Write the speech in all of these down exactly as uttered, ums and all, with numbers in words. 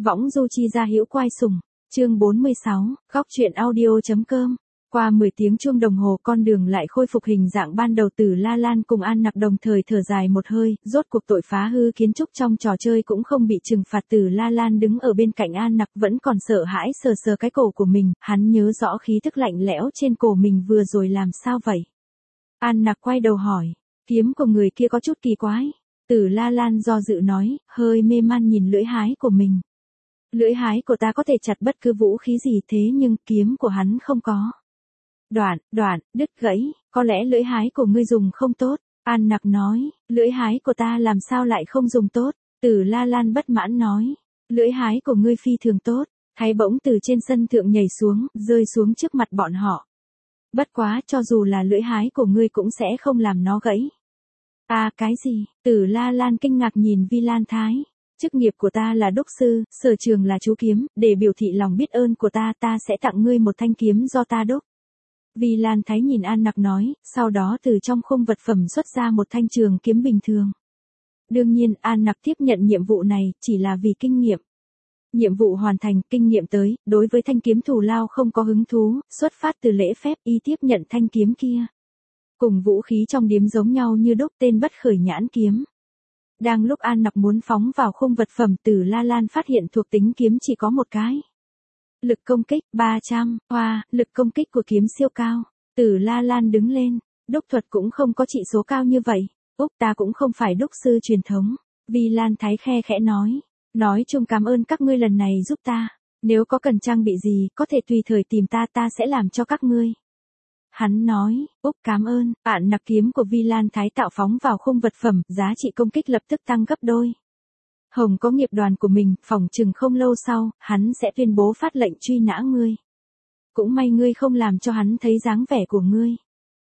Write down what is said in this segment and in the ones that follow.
Võng du chi ra hữu quai sùng, chương bốn mươi sáu, góc truyện audio.com. Qua mười tiếng chuông đồng hồ con đường lại khôi phục hình dạng ban đầu. Tử La Lan cùng An Nặc đồng thời thở dài một hơi, rốt cuộc tội phá hư kiến trúc trong trò chơi cũng không bị trừng phạt. Tử La Lan đứng ở bên cạnh An Nặc vẫn còn sợ hãi sờ sờ cái cổ của mình, hắn nhớ rõ khí thức lạnh lẽo trên cổ mình vừa rồi làm sao vậy. An Nặc quay đầu hỏi, kiếm của người kia có chút kỳ quái. Tử La Lan do dự nói, hơi mê man nhìn lưỡi hái của mình. Lưỡi hái của ta có thể chặt bất cứ vũ khí gì thế nhưng kiếm của hắn không có. Đoạn, đoạn, đứt gãy, có lẽ lưỡi hái của ngươi dùng không tốt. An Nặc nói, lưỡi hái của ta làm sao lại không dùng tốt. Tử La Lan bất mãn nói, lưỡi hái của ngươi phi thường tốt. Thái bỗng từ trên sân thượng nhảy xuống, rơi xuống trước mặt bọn họ. Bất quá cho dù là lưỡi hái của ngươi cũng sẽ không làm nó gãy. À cái gì? Tử La Lan kinh ngạc nhìn Vi Lan Thái. Chức nghiệp của ta là đúc sư, sở trường là chú kiếm, để biểu thị lòng biết ơn của ta, ta sẽ tặng ngươi một thanh kiếm do ta đúc. Vi Lan Thái nhìn An Nặc nói, sau đó từ trong khung vật phẩm xuất ra một thanh trường kiếm bình thường. Đương nhiên, An Nặc tiếp nhận nhiệm vụ này, chỉ là vì kinh nghiệm. Nhiệm vụ hoàn thành, kinh nghiệm tới, đối với thanh kiếm thù lao không có hứng thú, xuất phát từ lễ phép, y tiếp nhận thanh kiếm kia. Cùng vũ khí trong điếm giống nhau như đúc, tên bất khởi nhãn kiếm. Đang lúc An Nặc muốn phóng vào khung vật phẩm, Tử La Lan phát hiện thuộc tính kiếm chỉ có một cái. Lực công kích ba trăm, hoa, lực công kích của kiếm siêu cao. Tử La Lan đứng lên, đúc thuật cũng không có trị số cao như vậy. Úc ta cũng không phải đúc sư truyền thống. Vi Lan Thái khe khẽ nói, nói chung cảm ơn các ngươi lần này giúp ta. Nếu có cần trang bị gì, có thể tùy thời tìm ta, ta sẽ làm cho các ngươi. Hắn nói, Úc cảm ơn. An Nặc kiếm của Vi Lan Thái tạo phóng vào khung vật phẩm, giá trị công kích lập tức tăng gấp đôi. Hồng có nghiệp đoàn của mình, phỏng chừng không lâu sau, hắn sẽ tuyên bố phát lệnh truy nã ngươi. Cũng may ngươi không làm cho hắn thấy dáng vẻ của ngươi.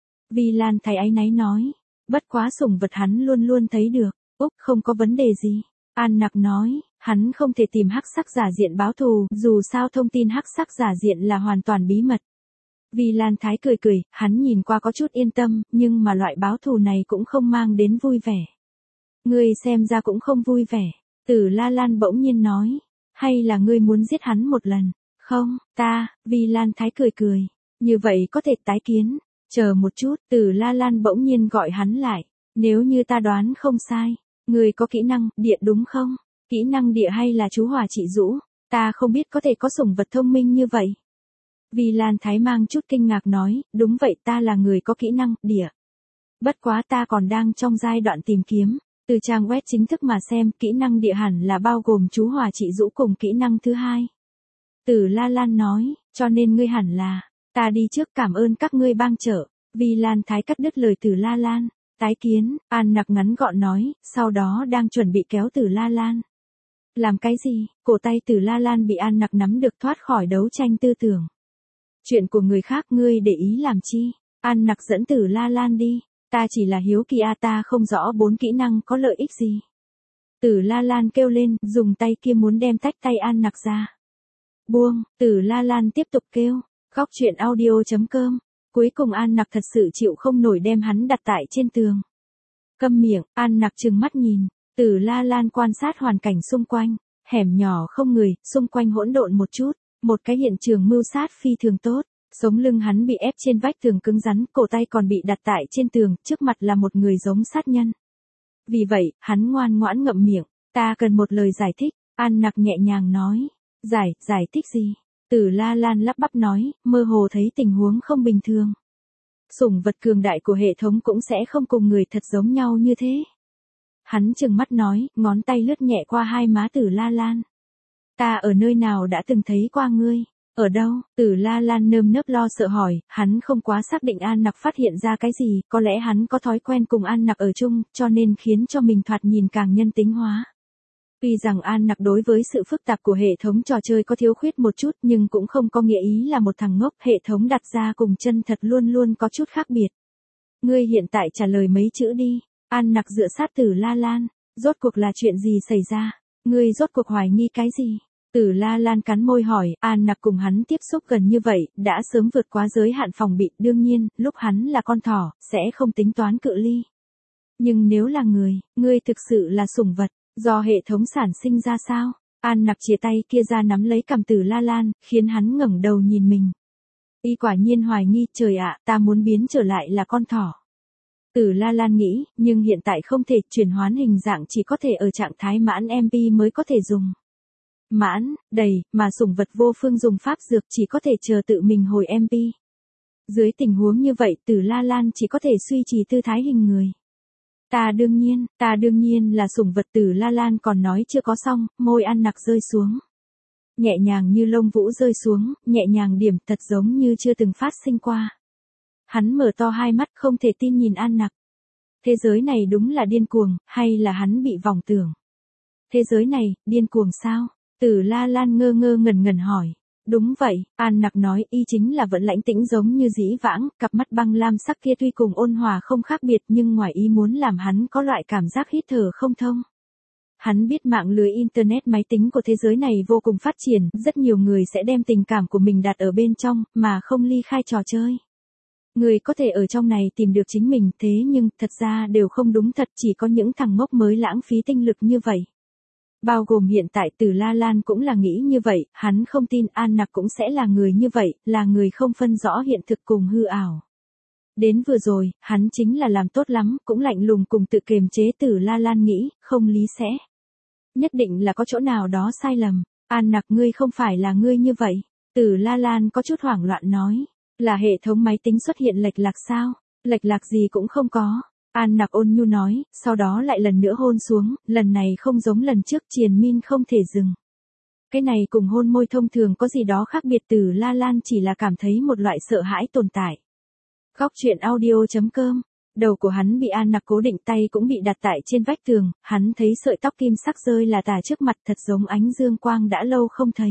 Vi Lan Thái áy náy nói, bất quá sủng vật hắn luôn luôn thấy được. Úc không có vấn đề gì. An Nặc nói, hắn không thể tìm hắc sắc giả diện báo thù, dù sao thông tin hắc sắc giả diện là hoàn toàn bí mật. Vi Lan Thái cười cười, hắn nhìn qua có chút yên tâm, nhưng mà loại báo thù này cũng không mang đến vui vẻ. Ngươi xem ra cũng không vui vẻ. Tử La Lan bỗng nhiên nói, hay là ngươi muốn giết hắn một lần? Không, ta, Vi Lan Thái cười cười, như vậy có thể tái kiến. Chờ một chút, Tử La Lan bỗng nhiên gọi hắn lại, nếu như ta đoán không sai, ngươi có kỹ năng địa đúng không? Kỹ năng địa hay là chú hỏa trị rũ? Ta không biết có thể có sủng vật thông minh như vậy. Vi Lan Thái mang chút kinh ngạc nói, đúng vậy, ta là người có kỹ năng địa. Bất quá ta còn đang trong giai đoạn tìm kiếm. Từ trang web chính thức mà xem, kỹ năng địa hẳn là bao gồm chú hỏa trị rũ cùng kỹ năng thứ hai. Tử La Lan nói, cho nên ngươi hẳn là, ta đi trước, cảm ơn các ngươi bang trợ. Vi Lan Thái cắt đứt lời Tử La Lan. Tái kiến, An Nặc ngắn gọn nói, sau đó đang chuẩn bị kéo Tử La Lan. Làm cái gì? Cổ tay Tử La Lan bị An Nặc nắm được thoát khỏi đấu tranh tư tưởng. Chuyện của người khác ngươi để ý làm chi? An Nặc dẫn Tử La Lan đi. Ta chỉ là hiếu kỳ, a ta không rõ bốn kỹ năng có lợi ích gì. Tử La Lan kêu lên, dùng tay kia muốn đem tách tay An Nặc ra. Buông, Tử La Lan tiếp tục kêu, góc truyện audio.com. Cuối cùng An Nặc thật sự chịu không nổi đem hắn đặt tại trên tường. Câm miệng, An Nặc trừng mắt nhìn. Tử La Lan quan sát hoàn cảnh xung quanh. Hẻm nhỏ không người, xung quanh hỗn độn một chút. Một cái hiện trường mưu sát phi thường tốt. Sống lưng hắn bị ép trên vách tường cứng rắn, cổ tay còn bị đặt tại trên tường, trước mặt là một người giống sát nhân. Vì vậy, hắn ngoan ngoãn ngậm miệng, ta cần một lời giải thích. An Nặc nhẹ nhàng nói, giải, giải thích gì? Tử La Lan lắp bắp nói, mơ hồ thấy tình huống không bình thường. Sủng vật cường đại của hệ thống cũng sẽ không cùng người thật giống nhau như thế. Hắn trừng mắt nói, ngón tay lướt nhẹ qua hai má Tử La Lan. Ta ở nơi nào đã từng thấy qua ngươi? Ở đâu? Tử La Lan nơm nớp lo sợ hỏi, hắn không quá xác định An Nặc phát hiện ra cái gì, có lẽ hắn có thói quen cùng An Nặc ở chung, cho nên khiến cho mình thoạt nhìn càng nhân tính hóa. Tuy rằng An Nặc đối với sự phức tạp của hệ thống trò chơi có thiếu khuyết một chút, nhưng cũng không có nghĩa ý là một thằng ngốc, hệ thống đặt ra cùng chân thật luôn luôn có chút khác biệt. Ngươi hiện tại trả lời mấy chữ đi. An Nặc dựa sát Tử La Lan, rốt cuộc là chuyện gì xảy ra? Ngươi rốt cuộc hoài nghi cái gì? Tử La Lan cắn môi hỏi, An Nặc cùng hắn tiếp xúc gần như vậy, đã sớm vượt quá giới hạn phòng bị, đương nhiên, lúc hắn là con thỏ, sẽ không tính toán cự ly. Nhưng nếu là người, ngươi thực sự là sủng vật, do hệ thống sản sinh ra sao? An Nặc chìa tay kia ra nắm lấy cằm Tử La Lan, khiến hắn ngẩng đầu nhìn mình. Y quả nhiên hoài nghi, trời ạ, ta muốn biến trở lại là con thỏ. Tử La Lan nghĩ, nhưng hiện tại không thể, chuyển hoán hình dạng chỉ có thể ở trạng thái mãn em pê mới có thể dùng. Mãn, đầy, mà sủng vật vô phương dùng pháp dược chỉ có thể chờ tự mình hồi em pê. Dưới tình huống như vậy Tử La Lan chỉ có thể suy trì tư thái hình người. Ta đương nhiên, ta đương nhiên là sủng vật. Tử La Lan còn nói chưa có xong, môi An Nặc rơi xuống. Nhẹ nhàng như lông vũ rơi xuống, nhẹ nhàng điểm thật giống như chưa từng phát sinh qua. Hắn mở to hai mắt không thể tin nhìn An Nặc. Thế giới này đúng là điên cuồng, hay là hắn bị vòng tưởng? Thế giới này, điên cuồng sao? Tử La Lan ngơ ngơ ngẩn ngẩn hỏi. Đúng vậy, An Nặc nói, y chính là vẫn lãnh tĩnh giống như dĩ vãng, cặp mắt băng lam sắc kia tuy cùng ôn hòa không khác biệt nhưng ngoài ý muốn làm hắn có loại cảm giác hít thở không thông. Hắn biết mạng lưới Internet máy tính của thế giới này vô cùng phát triển, rất nhiều người sẽ đem tình cảm của mình đặt ở bên trong, mà không ly khai trò chơi. Người có thể ở trong này tìm được chính mình, thế nhưng, thật ra đều không đúng thật, chỉ có những thằng ngốc mới lãng phí tinh lực như vậy. Bao gồm hiện tại Tử La Lan cũng là nghĩ như vậy, hắn không tin An Nặc cũng sẽ là người như vậy, là người không phân rõ hiện thực cùng hư ảo. Đến vừa rồi, hắn chính là làm tốt lắm, cũng lạnh lùng cùng tự kiềm chế. Tử La Lan nghĩ, không lý sẽ. Nhất định là có chỗ nào đó sai lầm. An Nặc, ngươi không phải là ngươi như vậy. Tử La Lan có chút hoảng loạn nói. Là hệ thống máy tính xuất hiện lệch lạc sao? Lệch lạc gì cũng không có. An Nặc ôn nhu nói, sau đó lại lần nữa hôn xuống, lần này không giống lần trước, triền miên không thể dừng. Cái này cùng hôn môi thông thường có gì đó khác biệt. Tử La Lan chỉ là cảm thấy một loại sợ hãi tồn tại. Góc truyện audio chấm com. Đầu của hắn bị An Nặc cố định, tay cũng bị đặt tại trên vách tường, hắn thấy sợi tóc kim sắc rơi là tả trước mặt thật giống ánh dương quang đã lâu không thấy.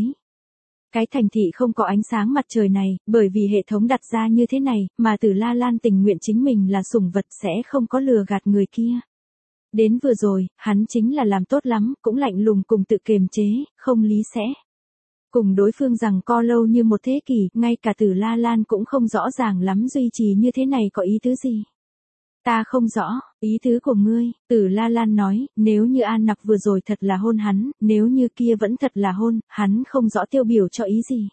Cái thành thị không có ánh sáng mặt trời này, bởi vì hệ thống đặt ra như thế này, mà Tử La Lan tình nguyện chính mình là sủng vật sẽ không có lừa gạt người kia. Đến vừa rồi, hắn chính là làm tốt lắm, cũng lạnh lùng cùng tự kiềm chế, không lý sẽ. Cùng đối phương rằng co lâu như một thế kỷ, ngay cả Tử La Lan cũng không rõ ràng lắm duy trì như thế này có ý tứ gì. Ta không rõ, ý tứ của ngươi, Tử La Lan nói, nếu như An Nặc vừa rồi thật là hôn hắn, nếu như kia vẫn thật là hôn, hắn không rõ tiêu biểu cho ý gì.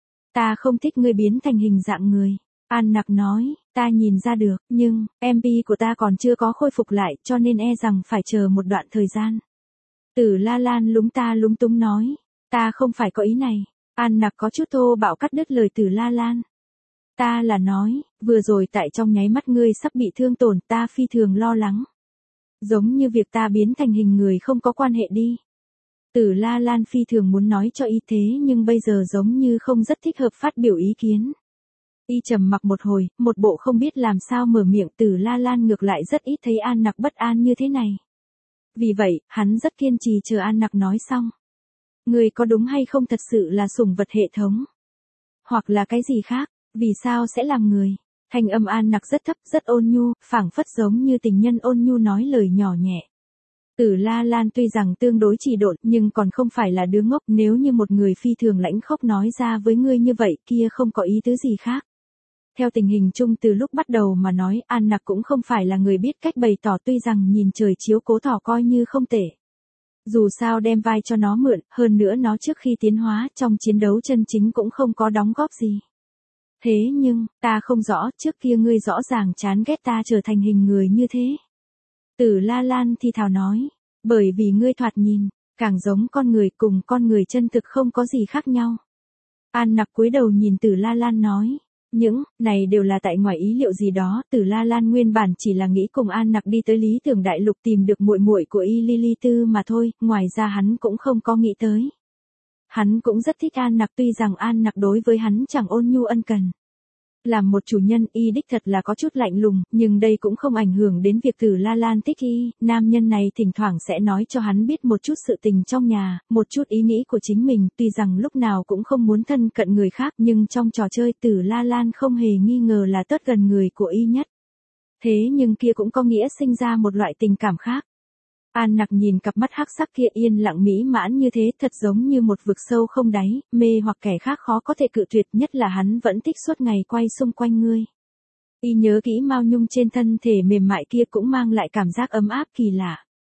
Ta không thích ngươi biến thành hình dạng người. An Nặc nói, ta nhìn ra được, nhưng, em pê của ta còn chưa có khôi phục lại, cho nên e rằng phải chờ một đoạn thời gian. Tử La Lan lúng ta lúng túng nói, ta không phải có ý này. An Nặc có chút thô bạo cắt đứt lời Tử La Lan. Ta là nói, vừa rồi tại trong nháy mắt ngươi sắp bị thương tổn, ta phi thường lo lắng. Giống như việc ta biến thành hình người không có quan hệ đi. Tử La Lan phi thường muốn nói cho y thế nhưng bây giờ giống như không rất thích hợp phát biểu ý kiến. Y trầm mặc một hồi, một bộ không biết làm sao mở miệng. Tử La Lan ngược lại rất ít thấy An Nặc bất an như thế này. Vì vậy, hắn rất kiên trì chờ An Nặc nói xong. Người có đúng hay không thật sự là sủng vật hệ thống? Hoặc là cái gì khác? Vì sao sẽ làm người? Thanh âm An Nặc rất thấp, rất ôn nhu, phảng phất giống như tình nhân ôn nhu nói lời nhỏ nhẹ. Tử La Lan tuy rằng tương đối trì độn, nhưng còn không phải là đứa ngốc. Nếu như một người phi thường lãnh khốc nói ra với ngươi như vậy, kia không có ý tứ gì khác. Theo tình hình chung từ lúc bắt đầu mà nói, An Nặc cũng không phải là người biết cách bày tỏ, tuy rằng nhìn trời chiếu cố thỏ coi như không tệ. Dù sao đem vai cho nó mượn, hơn nữa nó trước khi tiến hóa trong chiến đấu chân chính cũng không có đóng góp gì. Thế nhưng, ta không rõ, trước kia ngươi rõ ràng chán ghét ta trở thành hình người như thế. Tử La Lan thì thào nói, bởi vì ngươi thoạt nhìn, càng giống con người, cùng con người chân thực không có gì khác nhau. An Nặc cúi đầu nhìn Tử La Lan nói, những, này đều là tại ngoài ý liệu gì đó. Tử La Lan nguyên bản chỉ là nghĩ cùng An Nặc đi tới Lý Tưởng Đại Lục tìm được muội muội của y Lily Tư mà thôi, ngoài ra hắn cũng không có nghĩ tới. Hắn cũng rất thích An Nặc, tuy rằng An Nặc đối với hắn chẳng ôn nhu ân cần. Làm một chủ nhân, y đích thật là có chút lạnh lùng, nhưng đây cũng không ảnh hưởng đến việc Tử La Lan thích y. Nam nhân này thỉnh thoảng sẽ nói cho hắn biết một chút sự tình trong nhà, một chút ý nghĩ của chính mình, tuy rằng lúc nào cũng không muốn thân cận người khác, nhưng trong trò chơi Tử La Lan không hề nghi ngờ là tất gần người của y nhất. Thế nhưng kia cũng có nghĩa sinh ra một loại tình cảm khác. An Nặc nhìn cặp mắt hắc sắc kia yên lặng mỹ mãn như thế, thật giống như một vực sâu không đáy, mê hoặc kẻ khác khó có thể cự tuyệt, nhất là hắn vẫn thích suốt ngày quay xung quanh ngươi. Y nhớ kỹ mao nhung trên thân thể mềm mại kia cũng mang lại cảm giác ấm áp kỳ lạ.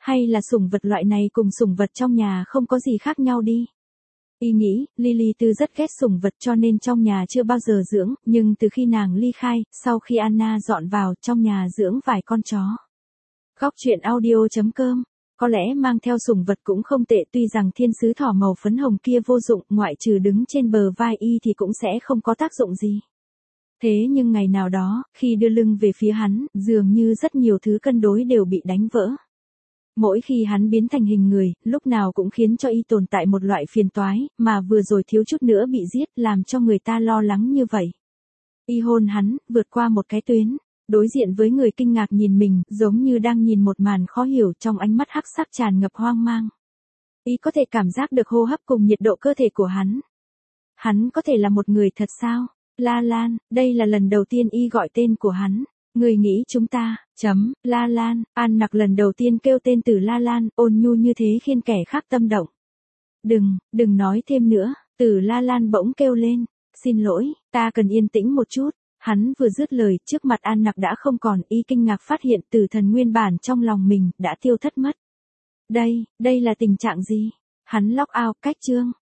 hay là sủng vật loại này cùng sủng vật trong nhà không có gì khác nhau đi. Y nghĩ, Lily Tư rất ghét sủng vật cho nên trong nhà chưa bao giờ dưỡng, nhưng từ khi nàng ly khai, sau khi Anna dọn vào, trong nhà dưỡng vài con chó. Góc truyện audio chấm com. Có lẽ mang theo sủng vật cũng không tệ, tuy rằng thiên sứ thỏ màu phấn hồng kia vô dụng, ngoại trừ đứng trên bờ vai y thì cũng sẽ không có tác dụng gì. Thế nhưng ngày nào đó, khi đưa lưng về phía hắn, dường như rất nhiều thứ cân đối đều bị đánh vỡ. Mỗi khi hắn biến thành hình người, lúc nào cũng khiến cho y tồn tại một loại phiền toái, mà vừa rồi thiếu chút nữa bị giết, làm cho người ta lo lắng như vậy. Y hôn hắn, vượt qua một cái tuyến, đối diện với người kinh ngạc nhìn mình, giống như đang nhìn một màn khó hiểu, trong ánh mắt hắc sắc tràn ngập hoang mang. Y có thể cảm giác được hô hấp cùng nhiệt độ cơ thể của hắn. Hắn có thể là một người thật sao? La Lan, đây là lần đầu tiên y gọi tên của hắn. Người nghĩ chúng ta, chấm, La Lan, An Nặc lần đầu tiên kêu tên từ La Lan, ôn nhu như thế khiến kẻ khác tâm động. Đừng, đừng nói thêm nữa, từ La Lan bỗng kêu lên, xin lỗi, ta cần yên tĩnh một chút. Hắn vừa dứt lời, trước mặt An Nặc đã không còn, y kinh ngạc phát hiện tử thần nguyên bản trong lòng mình, đã tiêu thất mất. Đây, đây là tình trạng gì? Hắn log out, cách chương.